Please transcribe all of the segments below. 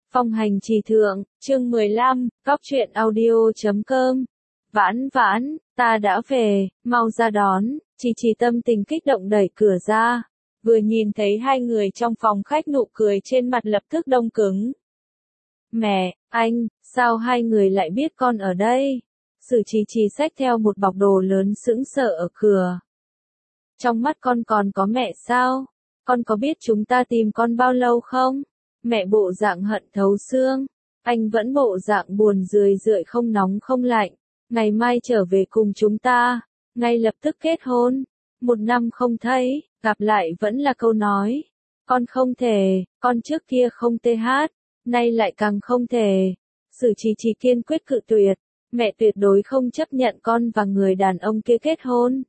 Phong hành trì thượng, chương 15, Cóc truyện audio.com. Vãn vãn, ta đã về, mau ra đón. Trì tâm tình kích động đẩy cửa ra. Vừa nhìn thấy hai người trong phòng khách, nụ cười trên mặt lập tức đông cứng. Mẹ, anh, sao hai người lại biết con ở đây? Sử Trì xách theo một bọc đồ lớn sững sờ ở cửa. Trong mắt con còn có mẹ sao? Con có biết chúng ta tìm con bao lâu không? Mẹ bộ dạng hận thấu xương. Anh vẫn bộ dạng buồn rười rượi không nóng không lạnh. Ngày mai trở về cùng chúng ta. Ngay lập tức kết hôn. 1 năm không thấy, gặp lại vẫn là câu nói. Con không thể, con trước kia không TH, nay lại càng không thể. Sử Trì kiên quyết cự tuyệt. Mẹ tuyệt đối không chấp nhận con và người đàn ông kia kết hôn.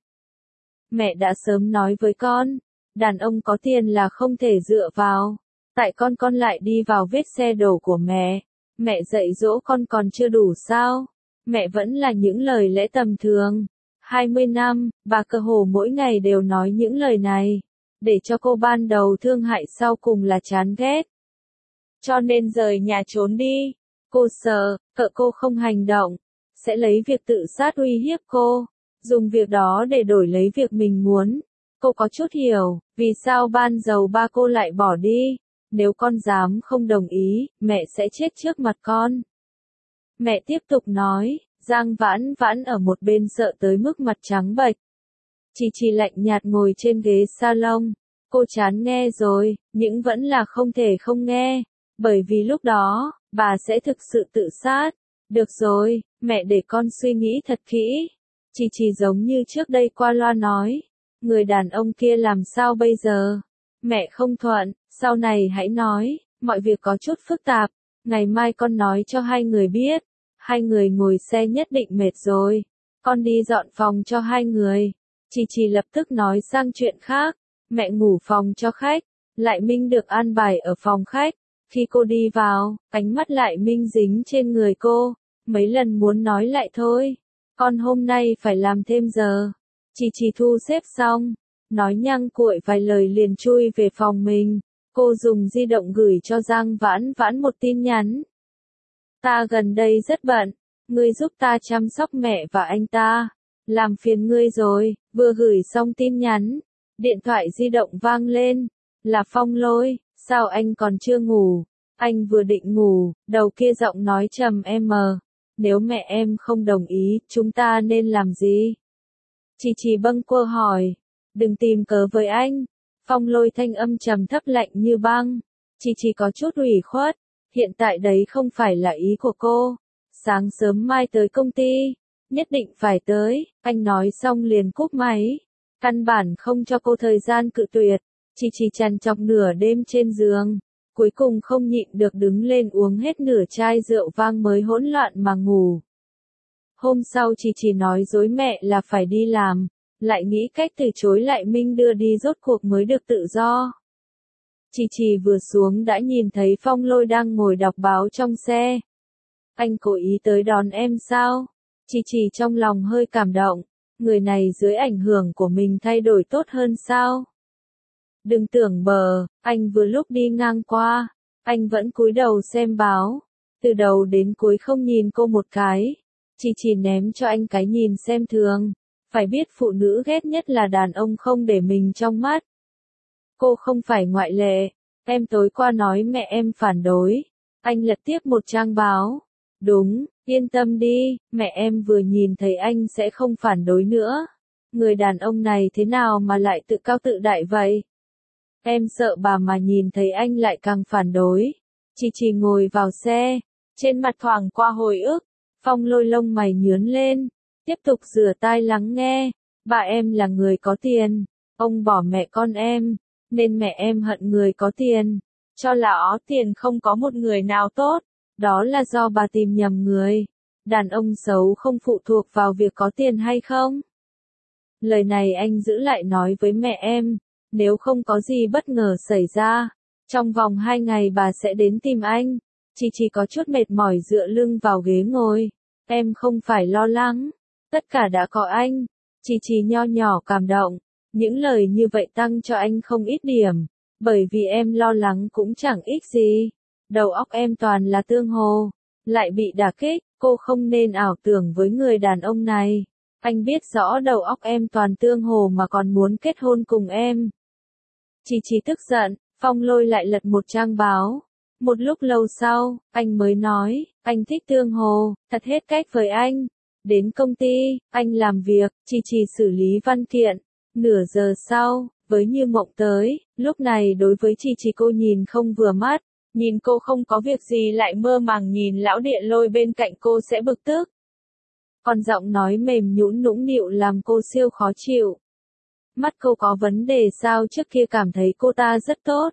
Mẹ đã sớm nói với con, đàn ông có tiền là không thể dựa vào. Tại con lại đi vào vết xe đổ của mẹ. Mẹ dạy dỗ con còn chưa đủ sao? Mẹ vẫn là những lời lẽ tầm thường. 20 năm, bà cơ hồ mỗi ngày đều nói những lời này. Để cho cô ban đầu thương hại, sau cùng là chán ghét. Cho nên rời nhà trốn đi. Cô sợ, cô không hành động, sẽ lấy việc tự sát uy hiếp cô. Dùng việc đó để đổi lấy việc mình muốn. Cô có chút hiểu, vì sao ban đầu ba cô lại bỏ đi. Nếu con dám không đồng ý, mẹ sẽ chết trước mặt con. Mẹ tiếp tục nói, Giang Vãn Vãn ở một bên sợ tới mức mặt trắng bệch. Trì lạnh nhạt ngồi trên ghế salon. Cô chán nghe rồi, nhưng vẫn là không thể không nghe. Bởi vì lúc đó, bà sẽ thực sự tự sát. Được rồi, mẹ để con suy nghĩ thật kỹ. Trì giống như trước đây qua loa nói. Người đàn ông kia làm sao bây giờ? Mẹ không thuận, sau này hãy nói, mọi việc có chút phức tạp. Ngày mai con nói cho hai người biết. Hai người ngồi xe nhất định mệt rồi. Con đi dọn phòng cho hai người. Trì lập tức nói sang chuyện khác. Mẹ ngủ phòng cho khách. Lại Minh được an bài ở phòng khách. Khi cô đi vào, ánh mắt Lại Minh dính trên người cô. Mấy lần muốn nói lại thôi. Con hôm nay phải làm thêm giờ. Trì thu xếp xong. Nói nhăng cuội vài lời liền chui về phòng mình. Cô dùng di động gửi cho Giang Vãn Vãn một tin nhắn. Ta gần đây rất bận. Ngươi giúp ta chăm sóc mẹ và anh ta. Làm phiền ngươi rồi. Vừa gửi xong tin nhắn. Điện thoại di động vang lên. Là Phong Lôi. Sao anh còn chưa ngủ? Anh vừa định ngủ. Đầu kia giọng nói trầm em. Nếu mẹ em không đồng ý, chúng ta nên làm gì? Trì bâng quơ hỏi. Đừng tìm cớ với anh. Phong Lôi thanh âm trầm thấp lạnh như băng. Trì có chút ủy khuất. Hiện tại đấy không phải là ý của cô. Sáng sớm mai tới công ty. Nhất định phải tới. Anh nói xong liền cúp máy. Căn bản không cho cô thời gian cự tuyệt. Trì trằn trọc nửa đêm trên giường. Cuối cùng không nhịn được đứng lên uống hết nửa chai rượu vang mới hỗn loạn mà ngủ. Hôm sau Trì nói dối mẹ là phải đi làm. Lại nghĩ cách từ chối Lại Minh đưa đi, rốt cuộc mới được tự do. Trì vừa xuống đã nhìn thấy Phong Lôi đang ngồi đọc báo trong xe. Anh cố ý tới đón em sao? Trì trong lòng hơi cảm động. Người này dưới ảnh hưởng của mình thay đổi tốt hơn sao? Đừng tưởng bờ, anh vừa lúc đi ngang qua. Anh vẫn cúi đầu xem báo. Từ đầu đến cuối không nhìn cô một cái. Trì ném cho anh cái nhìn xem thường. Phải biết phụ nữ ghét nhất là đàn ông không để mình trong mắt. Cô không phải ngoại lệ. Em tối qua nói mẹ em phản đối. Anh lật tiếp một trang báo. Đúng, yên tâm đi, mẹ em vừa nhìn thấy anh sẽ không phản đối nữa. Người đàn ông này thế nào mà lại tự cao tự đại vậy? Em sợ bà mà nhìn thấy anh lại càng phản đối. Trì ngồi vào xe. Trên mặt thoảng qua hồi ức. Phong Lôi lông mày nhướng lên. Tiếp tục rửa tai lắng nghe. Bà em là người có tiền. Ông bỏ mẹ con em. Nên mẹ em hận người có tiền. Cho là ó tiền không có một người nào tốt. Đó là do bà tìm nhầm người. Đàn ông xấu không phụ thuộc vào việc có tiền hay không. Lời này anh giữ lại nói với mẹ em. Nếu không có gì bất ngờ xảy ra. Trong vòng 2 ngày bà sẽ đến tìm anh. Trì có chút mệt mỏi dựa lưng vào ghế ngồi. Em không phải lo lắng. Tất cả đã có anh. Trì nho nhỏ cảm động. Những lời như vậy tăng cho anh không ít điểm. Bởi vì em lo lắng cũng chẳng ích gì. đầu óc em toàn là tương hồ. Lại bị đả kích, cô không nên ảo tưởng với người đàn ông này. Anh biết rõ đầu óc em toàn tương hồ mà còn muốn kết hôn cùng em. Chi tức giận, Phong Lôi lại lật một trang báo. Một lúc lâu sau, anh mới nói, anh thích tương hồ, thật hết cách với anh. Đến công ty, anh làm việc, Chi xử lý văn kiện. Nửa giờ sau, với Như Mộng tới, lúc này đối với Chi cô nhìn không vừa mắt. Nhìn cô không có việc gì lại mơ màng nhìn lão Điện Lôi bên cạnh cô sẽ bực tức. Còn giọng nói mềm nhũn nũng nịu làm cô siêu khó chịu. Mắt cô có vấn đề sao, trước kia cảm thấy cô ta rất tốt.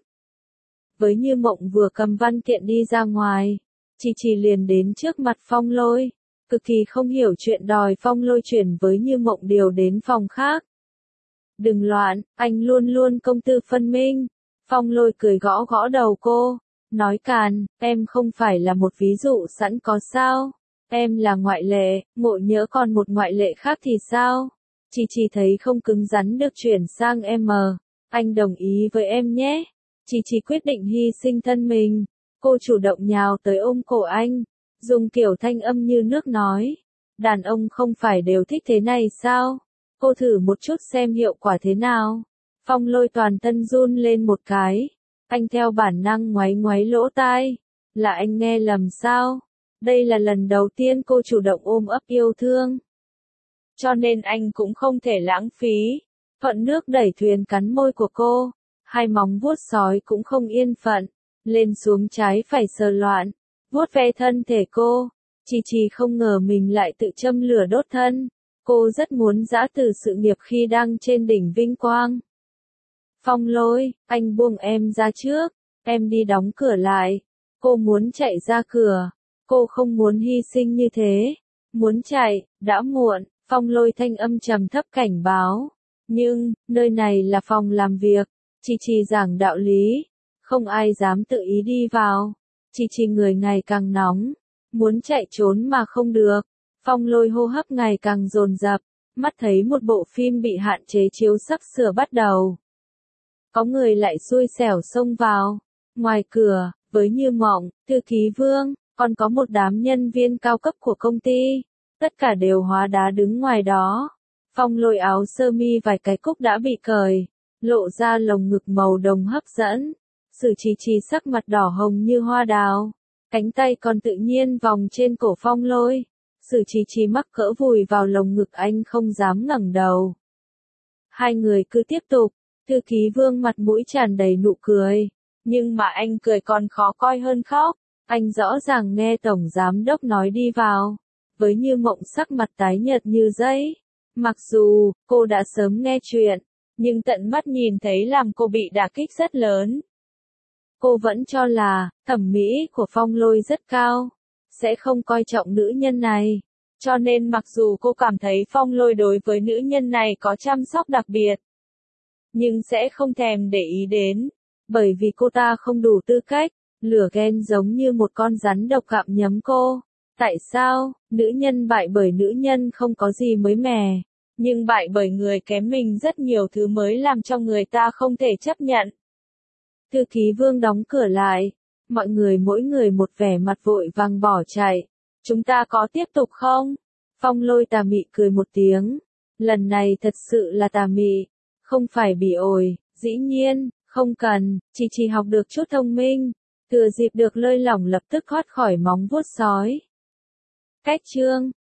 Với Như Mộng vừa cầm văn kiện đi ra ngoài, Chi liền đến trước mặt Phong Lôi, cực kỳ không hiểu chuyện đòi Phong Lôi chuyển với Như Mộng điều đến phòng khác. Đừng loạn, anh luôn luôn công tư phân minh. Phong Lôi cười gõ gõ đầu cô, nói càn, em không phải là một ví dụ sẵn có sao. Em là ngoại lệ, ngộ nhỡ còn một ngoại lệ khác thì sao? Chi thấy không cứng rắn được chuyển sang M. Anh đồng ý với em nhé. Chi quyết định hy sinh thân mình. Cô chủ động nhào tới ôm cổ anh, dùng kiểu thanh âm như nước nói. Đàn ông không phải đều thích thế này sao? Cô thử một chút xem hiệu quả thế nào. Phong Lôi toàn thân run lên một cái. Anh theo bản năng ngoáy ngoáy lỗ tai. Là anh nghe lầm sao? Đây là lần đầu tiên cô chủ động ôm ấp yêu thương. Cho nên anh cũng không thể lãng phí. Thuận nước đẩy thuyền cắn môi của cô. Hai móng vuốt sói cũng không yên phận. Lên xuống trái phải sờ loạn. Vuốt ve thân thể cô. Chi không ngờ mình lại tự châm lửa đốt thân. Cô rất muốn giã từ sự nghiệp khi đang trên đỉnh vinh quang. Phong Lôi, anh buông em ra trước. Em đi đóng cửa lại. Cô muốn chạy ra cửa. Cô không muốn hy sinh như thế. Muốn chạy, đã muộn. Phong Lôi thanh âm trầm thấp cảnh báo. Nhưng, nơi này là phòng làm việc. Chi giảng đạo lý. Không ai dám tự ý đi vào. Chi người ngày càng nóng. Muốn chạy trốn mà không được. Phong Lôi hô hấp ngày càng dồn dập. Mắt thấy một bộ phim bị hạn chế chiếu sắp sửa bắt đầu. Có người lại xui xẻo xông vào. Ngoài cửa, với Như Mộng, thư ký Vương, còn có một đám nhân viên cao cấp của công ty. Tất cả đều hóa đá đứng ngoài đó. Phong Lôi áo sơ mi vài cái cúc đã bị cởi, lộ ra lồng ngực màu đồng hấp dẫn. Sử Chi sắc mặt đỏ hồng như hoa đào. Cánh tay còn tự nhiên vòng trên cổ Phong Lôi. Sử Chi mắc cỡ vùi vào lồng ngực anh không dám ngẩng đầu. Hai người cứ tiếp tục. Thư ký Vương mặt mũi tràn đầy nụ cười. Nhưng mà anh cười còn khó coi hơn khóc. Anh rõ ràng nghe Tổng Giám Đốc nói đi vào. Với Như Mộng sắc mặt tái nhợt như giấy. Mặc dù, cô đã sớm nghe chuyện, nhưng tận mắt nhìn thấy làm cô bị đả kích rất lớn. Cô vẫn cho là, thẩm mỹ của Phong Lôi rất cao. Sẽ không coi trọng nữ nhân này. Cho nên mặc dù cô cảm thấy Phong Lôi đối với nữ nhân này có chăm sóc đặc biệt, nhưng sẽ không thèm để ý đến. Bởi vì cô ta không đủ tư cách. Lửa ghen giống như một con rắn độc gặm nhấm cô. Tại sao, nữ nhân bại bởi nữ nhân không có gì mới mẻ. Nhưng bại bởi người kém mình rất nhiều thứ mới làm cho người ta không thể chấp nhận. Thư ký Vương đóng cửa lại. Mọi người mỗi người một vẻ mặt vội vàng bỏ chạy. Chúng ta có tiếp tục không? Phong Lôi tà mị cười một tiếng. Lần này thật sự là tà mị. Không phải bỉ ổi, dĩ nhiên, không cần, chỉ học được chút thông minh. Thừa dịp được lơi lỏng lập tức thoát khỏi móng vuốt sói. Cách chương